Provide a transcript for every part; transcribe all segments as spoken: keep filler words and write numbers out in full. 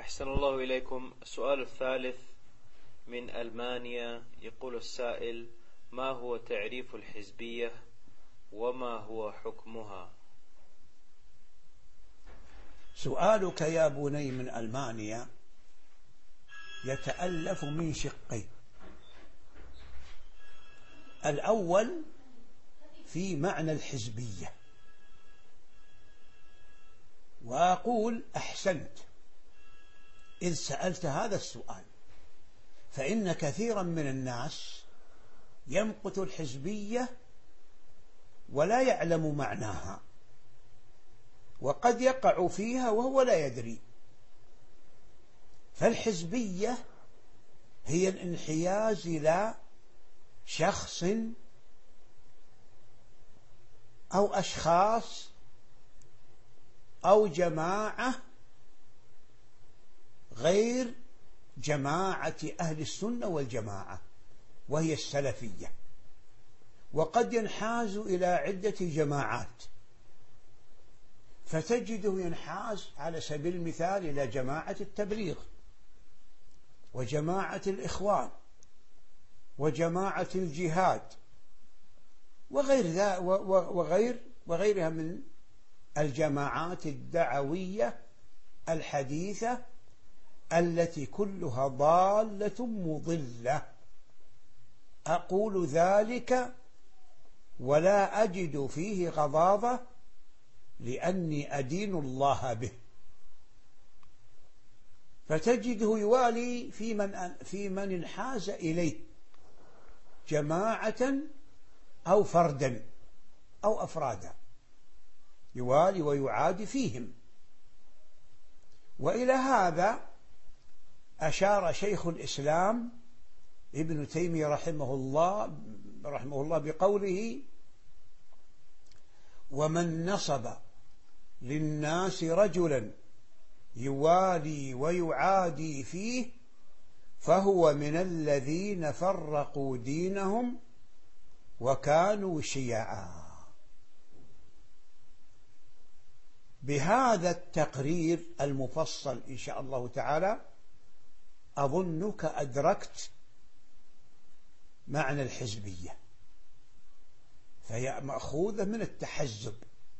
أحسن الله إليكم. السؤال الثالث من ألمانيا، يقول السائل: ما هو تعريف الحزبية وما هو حكمها؟ سؤالك يا بني من ألمانيا يتألف من شقين. الأول في معنى الحزبية، وأقول أحسنت إذ سألت هذا السؤال، فإن كثيرا من الناس يمقت الحزبية ولا يعلم معناها، وقد يقع فيها وهو لا يدري. فالحزبية هي الانحياز إلى شخص أو أشخاص أو جماعة غير جماعة أهل السنة والجماعة، وهي السلفية. وقد ينحاز إلى عدة جماعات، فتجده ينحاز على سبيل المثال إلى جماعة التبليغ، وجماعة الإخوان، وجماعة الجهاد، وغير ذا وغير وغيرها من الجماعات الدعوية الحديثة التي كلها ضالة مضلة. أقول ذلك ولا أجد فيه غضاضة، لأني أدين الله به. فتجده يوالي في من في من انحاز إليه جماعة أو فردا أو أفرادا، يوالي ويعادي فيهم. وإلى هذا أشار شيخ الإسلام ابن تيمية رحمه الله رحمه الله بقوله: ومن نصب للناس رجلا يوالي ويعادي فيه فهو من الذين فرقوا دينهم وكانوا شيعا. بهذا التقرير المفصل إن شاء الله تعالى أظنك أدركت معنى الحزبية، فهي مأخوذة من التحزب.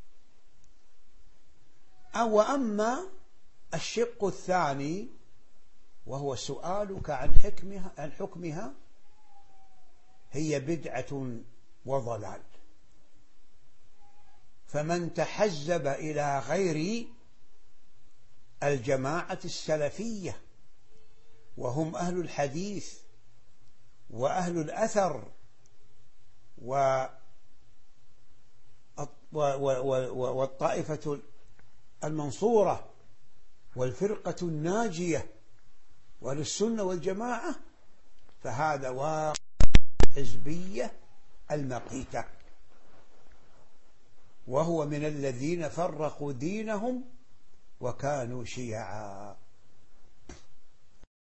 أو أما الشق الثاني وهو سؤالك عن حكمها عن حكمها هي بدعة وضلال. فمن تحزب إلى غير الجماعة السلفية، وهم أهل الحديث وأهل الأثر والطائفة المنصورة والفرقة الناجية وللسنة والجماعة، فهذا واقع حزبية المقيتة، وهو من الذين فرقوا دينهم وكانوا شيعا.